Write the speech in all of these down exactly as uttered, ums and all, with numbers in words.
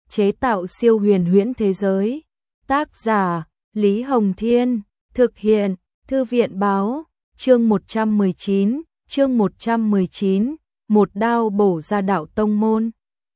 chế tạo siêu huyền huyễn thế giới. Tác giả Lý Hồng Thiên, thực hiện Thư viện Báo, chương một trăm mười chín, chương một trăm mười chín, một đao bổ ra đạo tông môn.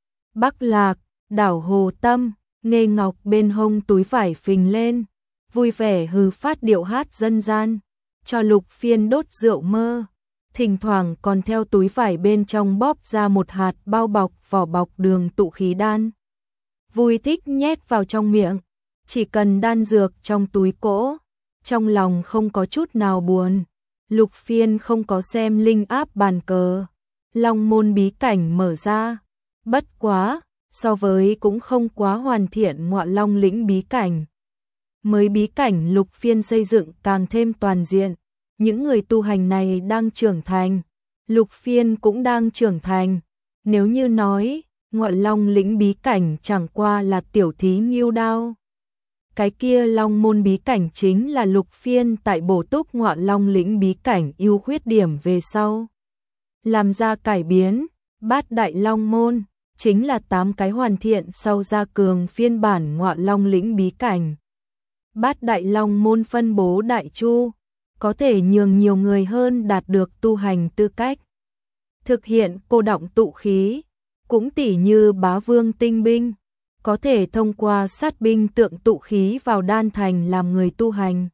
Bắc Lạc, đảo Hồ Tâm, Nghê Ngọc bên hông túi vải phình lên, vui vẻ hừ phát điệu hát dân gian, cho Lục Phiên đốt rượu mơ, thỉnh thoảng còn theo túi vải bên trong bóp ra một hạt bao bọc vỏ bọc đường tụ khí đan. Vui thích nhét vào trong miệng, chỉ cần đan dược trong túi cỗ, trong lòng không có chút nào buồn. Lục Phiên không có xem linh áp bàn cờ, Long môn bí cảnh mở ra, bất quá, so với cũng không quá hoàn thiện Ngọa Long lĩnh bí cảnh. Mới bí cảnh Lục Phiên xây dựng càng thêm toàn diện, những người tu hành này đang trưởng thành, Lục Phiên cũng đang trưởng thành. Nếu như nói, Ngọa Long lĩnh bí cảnh chẳng qua là tiểu thí nghiêu đao, cái kia Long môn bí cảnh chính là Lục Phiên tại bổ túc Ngọa Long lĩnh bí cảnh ưu khuyết điểm về sau, làm ra cải biến. Bát đại Long môn chính là tám cái hoàn thiện sau gia cường phiên bản Ngọa Long lĩnh bí cảnh. Bát đại Long môn phân bố đại chu, có thể nhường nhiều người hơn đạt được tu hành tư cách, thực hiện cô động tụ khí, cũng tỉ như Bá Vương tinh binh, có thể thông qua sát binh tượng tụ khí vào đan thành làm người tu hành.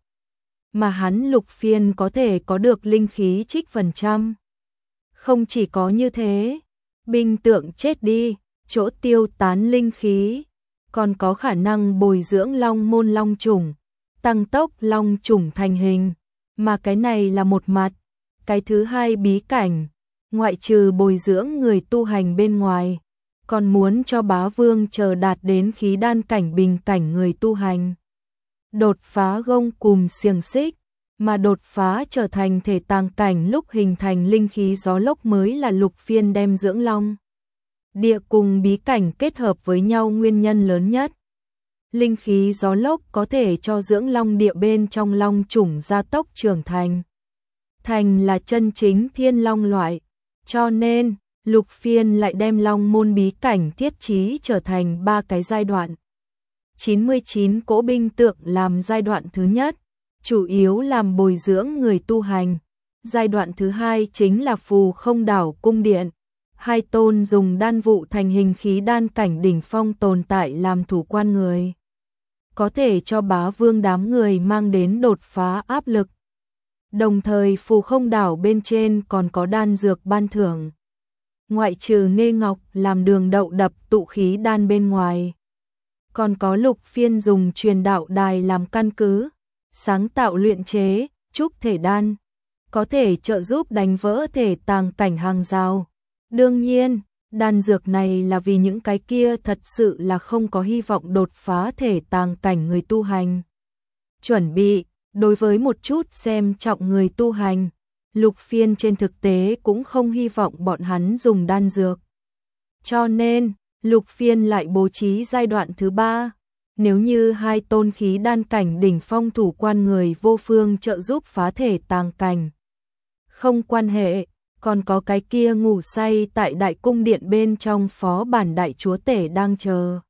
Mà hắn Lục Phiên có thể có được linh khí trích phần trăm. Không chỉ có như thế, binh tượng chết đi, chỗ tiêu tán linh khí, còn có khả năng bồi dưỡng long môn long chủng, tăng tốc long chủng thành hình. Mà cái này là một mặt. Cái thứ hai bí cảnh, ngoại trừ bồi dưỡng người tu hành bên ngoài, còn muốn cho Bá Vương chờ đạt đến khí đan cảnh bình cảnh người tu hành, đột phá gông cùm xiềng xích, mà đột phá trở thành thể tàng cảnh lúc hình thành linh khí gió lốc mới là Lục Phiên đem dưỡng long địa cùng bí cảnh kết hợp với nhau nguyên nhân lớn nhất. Linh khí gió lốc có thể cho dưỡng long địa bên trong long chủng gia tốc trưởng thành, thành là chân chính thiên long loại, cho nên Lục Phiên lại đem Long môn bí cảnh thiết trí trở thành ba cái giai đoạn. chín mươi chín cỗ binh tượng làm giai đoạn thứ nhất, chủ yếu làm bồi dưỡng người tu hành. Giai đoạn thứ hai chính là Phù Không Đảo cung điện, hai tôn dùng đan vụ thành hình khí đan cảnh đỉnh phong tồn tại làm thủ quan người, có thể cho Bá Vương đám người mang đến đột phá áp lực. Đồng thời Phù Không Đảo bên trên còn có đan dược ban thưởng, ngoại trừ Nghê Ngọc làm đường đậu đập tụ khí đan bên ngoài, còn có Lục Phiên dùng truyền đạo đài làm căn cứ, sáng tạo luyện chế trúc thể đan, có thể trợ giúp đánh vỡ thể tàng cảnh hàng rào. Đương nhiên, đan dược này là vì những cái kia thật sự là không có hy vọng đột phá thể tàng cảnh người tu hành chuẩn bị. Đối với một chút xem trọng người tu hành, Lục Phiên trên thực tế cũng không hy vọng bọn hắn dùng đan dược. Cho nên, Lục Phiên lại bố trí giai đoạn thứ ba, nếu như hai tôn khí đan cảnh đỉnh phong thủ quan người vô phương trợ giúp phá thể tàng cảnh, không quan hệ, còn có cái kia ngủ say tại đại cung điện bên trong phó bản đại chúa tể đang chờ.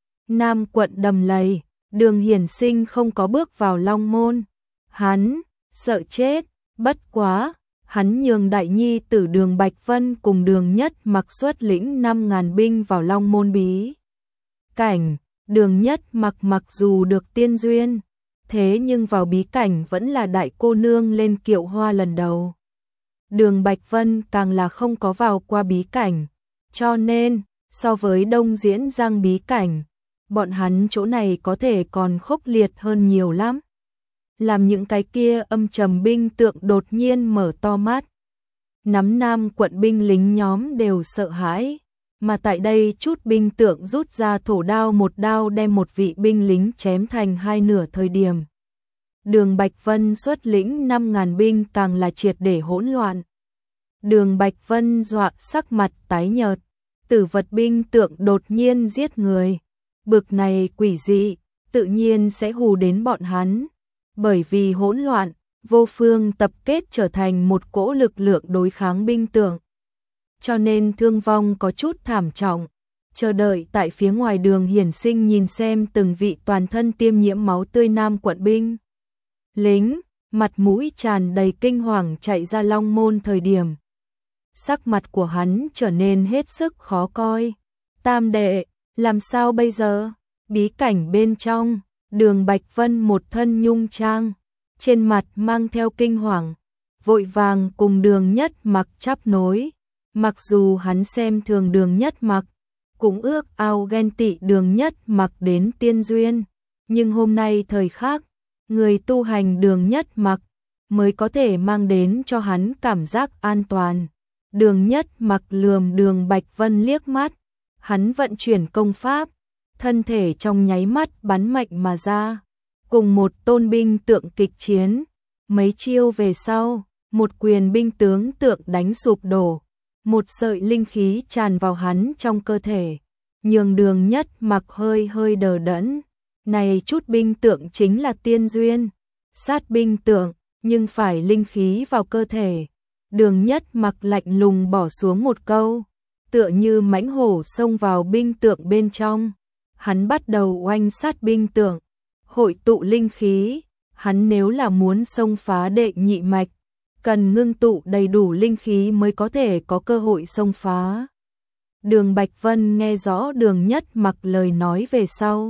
Nam quận Đầm Lầy, Đường Hiển Sinh không có bước vào Long môn, hắn sợ chết, bất quá, hắn nhường đại nhi tử Đường Bạch Vân cùng Đường Nhất Mặc xuất lĩnh năm ngàn binh vào Long môn bí cảnh. Đường Nhất Mặc mặc dù được tiên duyên, thế nhưng vào bí cảnh vẫn là đại cô nương lên kiệu hoa lần đầu. Đường Bạch Vân càng là không có vào qua bí cảnh, cho nên, so với Đông Diễn Giang bí cảnh, bọn hắn chỗ này có thể còn khốc liệt hơn nhiều lắm. Làm những cái kia âm trầm binh tượng đột nhiên mở to mắt, nắm Nam quận binh lính nhóm đều sợ hãi, mà tại đây chút binh tượng rút ra thổ đao một đao đem một vị binh lính chém thành hai nửa thời điểm. Đường Bạch Vân xuất lĩnh năm ngàn binh càng là triệt để hỗn loạn. Đường Bạch Vân dọa sắc mặt tái nhợt, tử vật binh tượng đột nhiên giết người. Bực này quỷ dị, tự nhiên sẽ hù đến bọn hắn, bởi vì hỗn loạn, vô phương tập kết trở thành một cỗ lực lượng đối kháng binh tượng. Cho nên thương vong có chút thảm trọng, chờ đợi tại phía ngoài Đường Hiển Sinh nhìn xem từng vị toàn thân tiêm nhiễm máu tươi nam quận binh lính, mặt mũi tràn đầy kinh hoàng chạy ra Long Môn thời điểm. Sắc mặt của hắn trở nên hết sức khó coi. Tam đệ, làm sao bây giờ? Bí cảnh bên trong, Đường Bạch Vân một thân nhung trang, trên mặt mang theo kinh hoàng, vội vàng cùng Đường Nhất Mặc chắp nối. Mặc dù hắn xem thường Đường Nhất Mặc, cũng ước ao ghen tị Đường Nhất Mặc đến tiên duyên, nhưng hôm nay thời khác, người tu hành Đường Nhất Mặc mới có thể mang đến cho hắn cảm giác an toàn. Đường Nhất Mặc lườm Đường Bạch Vân liếc mắt, hắn vận chuyển công pháp, thân thể trong nháy mắt bắn mạnh mà ra, cùng một tôn binh tượng kịch chiến. Mấy chiêu về sau, một quyền binh tướng tượng đánh sụp đổ, một sợi linh khí tràn vào hắn trong cơ thể, nhường Đường Nhất Mặc hơi hơi đờ đẫn. Này chút binh tượng chính là tiên duyên, sát binh tượng, nhưng phải linh khí vào cơ thể. Đường Nhất Mặc lạnh lùng bỏ xuống một câu, tựa như mãnh hổ xông vào binh tượng bên trong. Hắn bắt đầu oanh sát binh tượng, hội tụ linh khí. Hắn nếu là muốn xông phá đệ nhị mạch, cần ngưng tụ đầy đủ linh khí mới có thể có cơ hội xông phá. Đường Bạch Vân nghe rõ Đường Nhất Mặc lời nói về sau,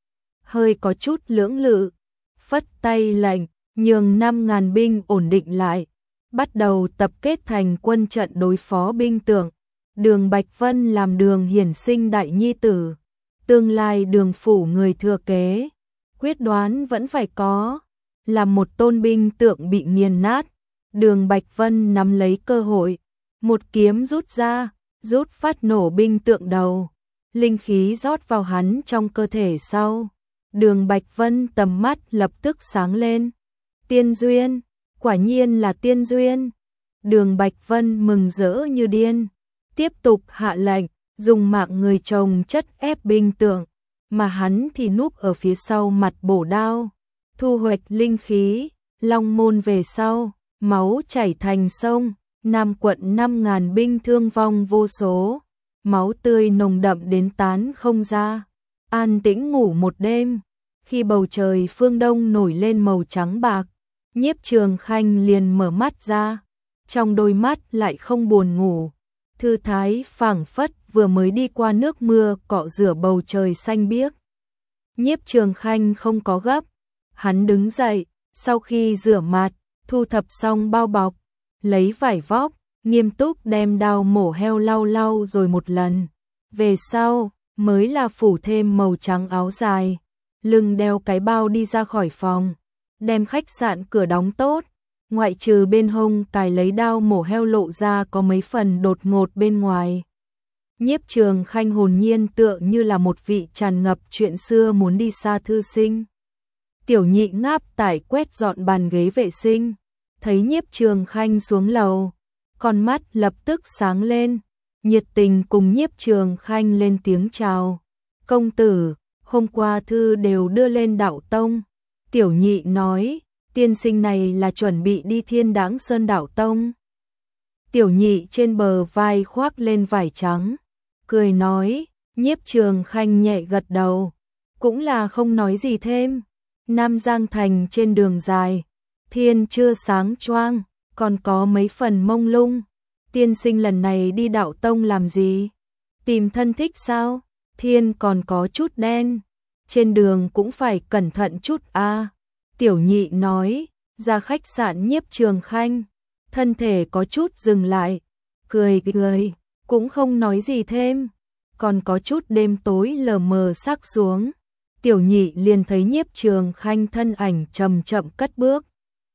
hơi có chút lưỡng lự, phất tay lệnh, nhường năm ngàn binh ổn định lại, bắt đầu tập kết thành quân trận đối phó binh tượng. Đường Bạch Vân làm Đường Hiển Sinh đại nhi tử, tương lai Đường phủ người thừa kế, quyết đoán vẫn phải có. Làm một tôn binh tượng bị nghiền nát, Đường Bạch Vân nắm lấy cơ hội, một kiếm rút ra, rút phát nổ binh tượng đầu, linh khí rót vào hắn trong cơ thể sau. Đường Bạch Vân tầm mắt lập tức sáng lên. Tiên duyên, quả nhiên là tiên duyên. Đường Bạch Vân mừng rỡ như điên, tiếp tục hạ lệnh, dùng mạng người chồng chất ép binh tượng, mà hắn thì núp ở phía sau mặt bổ đao, thu hoạch linh khí. Long Môn về sau, máu chảy thành sông, Nam quận năm ngàn binh thương vong vô số, máu tươi nồng đậm đến tán không ra. An tĩnh ngủ một đêm, khi bầu trời phương đông nổi lên màu trắng bạc, Nhiếp Trường Khanh liền mở mắt ra, trong đôi mắt lại không buồn ngủ, thư thái phảng phất vừa mới đi qua nước mưa cọ rửa bầu trời xanh biếc. Nhiếp Trường Khanh không có gấp, hắn đứng dậy, sau khi rửa mặt, thu thập xong bao bọc, lấy vải vóc, nghiêm túc đem đao mổ heo lau lau rồi một lần. Về sau, mới là phủ thêm màu trắng áo dài, lưng đeo cái bao đi ra khỏi phòng, đem khách sạn cửa đóng tốt, ngoại trừ bên hông cài lấy đao mổ heo lộ ra có mấy phần đột ngột bên ngoài. Nhiếp Trường Khanh hồn nhiên tựa như là một vị tràn ngập chuyện xưa muốn đi xa thư sinh. Tiểu Nhị ngáp tải quét dọn bàn ghế vệ sinh, thấy Nhiếp Trường Khanh xuống lầu, con mắt lập tức sáng lên, nhiệt tình cùng Nhiếp Trường Khanh lên tiếng chào. Công tử, hôm qua thư đều đưa lên đạo tông. Tiểu Nhị nói, tiên sinh này là chuẩn bị đi Thiên Đãng Sơn đạo tông. Tiểu Nhị trên bờ vai khoác lên vải trắng, cười nói. Nhiếp Trường Khanh nhẹ gật đầu, cũng là không nói gì thêm. Nam Giang Thành trên đường dài, thiên chưa sáng choang, còn có mấy phần mông lung. Tiên sinh lần này đi đạo tông làm gì? Tìm thân thích sao? Thiên còn có chút đen, trên đường cũng phải cẩn thận chút a. À. Tiểu Nhị nói, ra khách sạn Nhiếp Trường Khanh, thân thể có chút dừng lại, cười cười, cũng không nói gì thêm. Còn có chút đêm tối lờ mờ sắc xuống, Tiểu Nhị liền thấy Nhiếp Trường Khanh thân ảnh chậm chậm cất bước,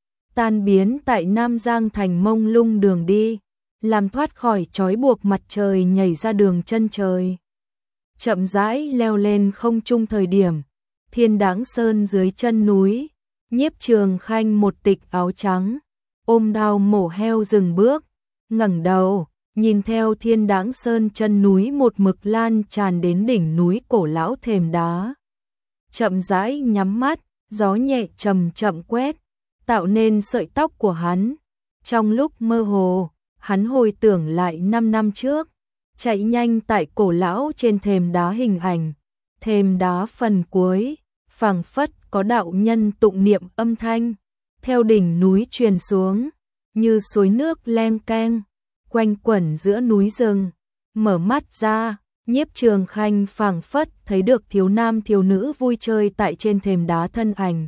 tan biến tại Nam Giang Thành mông lung đường đi, làm thoát khỏi trói buộc mặt trời nhảy ra đường chân trời. Chậm rãi leo lên không trung thời điểm, Thiên Đãng Sơn dưới chân núi, Nhiếp Trường Khanh một tịch áo trắng, ôm đao mổ heo dừng bước, ngẩng đầu, nhìn theo Thiên Đãng Sơn chân núi một mực lan tràn đến đỉnh núi cổ lão thềm đá. Chậm rãi nhắm mắt, gió nhẹ chậm chậm quét, tạo nên sợi tóc của hắn. Trong lúc mơ hồ, hắn hồi tưởng lại năm năm trước, chạy nhanh tại cổ lão trên thềm đá hình ảnh, thềm đá phần cuối, phảng phất có đạo nhân tụng niệm âm thanh, theo đỉnh núi truyền xuống, như suối nước leng keng, quanh quẩn giữa núi rừng. Mở mắt ra, Nhiếp Trường Khanh phảng phất thấy được thiếu nam thiếu nữ vui chơi tại trên thềm đá thân ảnh.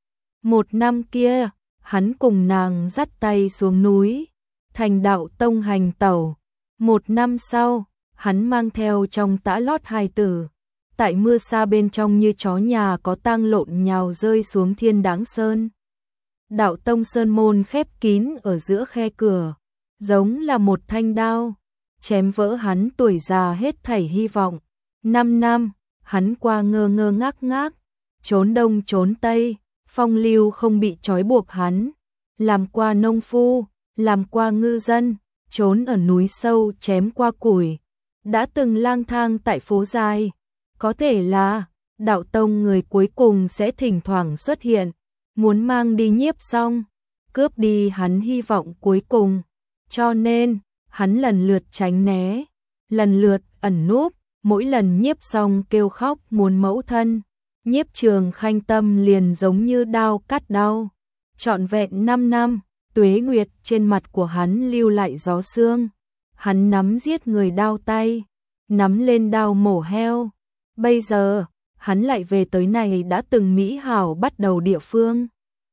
Một năm kia, hắn cùng nàng dắt tay xuống núi, thành đạo tông hành tẩu. Một năm sau, hắn mang theo trong tã lót hài tử, tại mưa sa bên trong như chó nhà có tang lộn nhào rơi xuống thiên đáng sơn. Đạo tông sơn môn khép kín ở giữa khe cửa, giống là một thanh đao, chém vỡ hắn tuổi già hết thảy hy vọng. Năm năm, hắn qua ngơ ngơ ngác ngác, trốn đông trốn tây, phong lưu không bị trói buộc hắn, làm qua nông phu, làm qua ngư dân, trốn ở núi sâu chém qua củi, đã từng lang thang tại phố dài. Có thể là, đạo tông người cuối cùng sẽ thỉnh thoảng xuất hiện, muốn mang đi Nhiếp Song, cướp đi hắn hy vọng cuối cùng. Cho nên, hắn lần lượt tránh né, lần lượt ẩn núp, mỗi lần Nhiếp Song kêu khóc muốn mẫu thân, Nhiếp Trường Khanh tâm liền giống như đao cắt đau. Trọn vẹn năm năm, tuế nguyệt trên mặt của hắn lưu lại gió sương. Hắn nắm giết người đao tay, nắm lên đao mổ heo. Bây giờ, hắn lại về tới này đã từng mỹ hảo bắt đầu địa phương.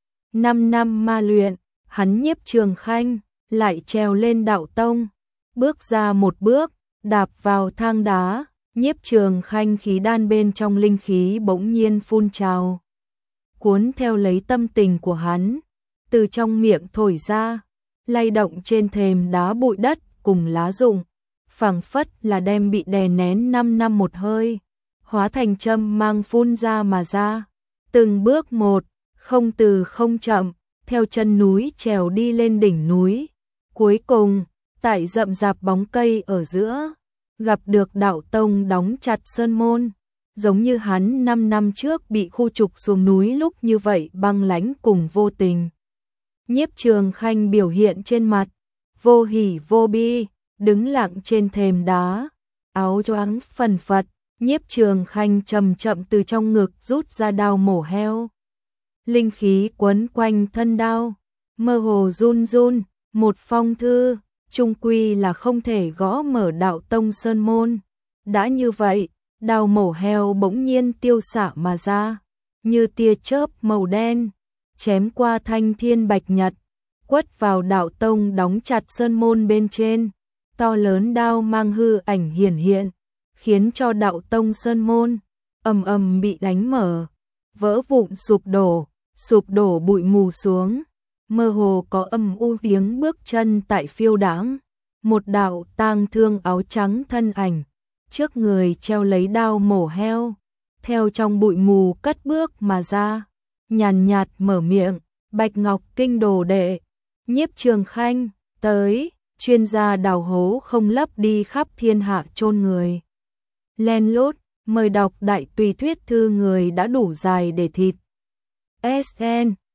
Năm năm ma luyện, hắn Nhiếp Trường Khanh lại trèo lên đạo tông, bước ra một bước, đạp vào thang đá, Nhiếp Trường Khanh khí đan bên trong linh khí bỗng nhiên phun trào, cuốn theo lấy tâm tình của hắn, từ trong miệng thổi ra, lay động trên thềm đá bụi đất cùng lá rụng, phảng phất là đem bị đè nén năm năm một hơi, hóa thành châm mang phun ra mà ra, từng bước một, không từ không chậm, theo chân núi trèo đi lên đỉnh núi. Cuối cùng, tại rậm rạp bóng cây ở giữa, gặp được đạo tông đóng chặt sơn môn, giống như hắn năm năm trước bị khu trục xuống núi lúc như vậy băng lãnh cùng vô tình. Nhiếp Trường Khanh biểu hiện trên mặt, vô hỉ vô bi, đứng lặng trên thềm đá, áo choàng phần phật, Nhiếp Trường Khanh chậm chậm từ trong ngực rút ra đao mổ heo. Linh khí quấn quanh thân đao, mơ hồ run run, một phong thư, chung quy là không thể gõ mở đạo tông sơn môn. Đã như vậy, đao mổ heo bỗng nhiên tiêu xạ mà ra, như tia chớp màu đen, chém qua thanh thiên bạch nhật, quất vào đạo tông đóng chặt sơn môn bên trên. To lớn đao mang hư ảnh hiển hiện, khiến cho đạo tông sơn môn ầm ầm bị đánh mở, vỡ vụn sụp đổ, sụp đổ bụi mù xuống. Mơ hồ có âm u tiếng bước chân tại phiêu đãng, một đạo tang thương áo trắng thân ảnh, trước người treo lấy đao mổ heo, theo trong bụi mù cất bước mà ra, nhàn nhạt mở miệng, Bạch Ngọc Kinh đồ đệ, Nhiếp Trường Khanh, tới, chuyên gia đào hố không lấp đi khắp thiên hạ chôn người. Len lút, mời đọc đại tùy thuyết thư người đã đủ dài để thịt. ét en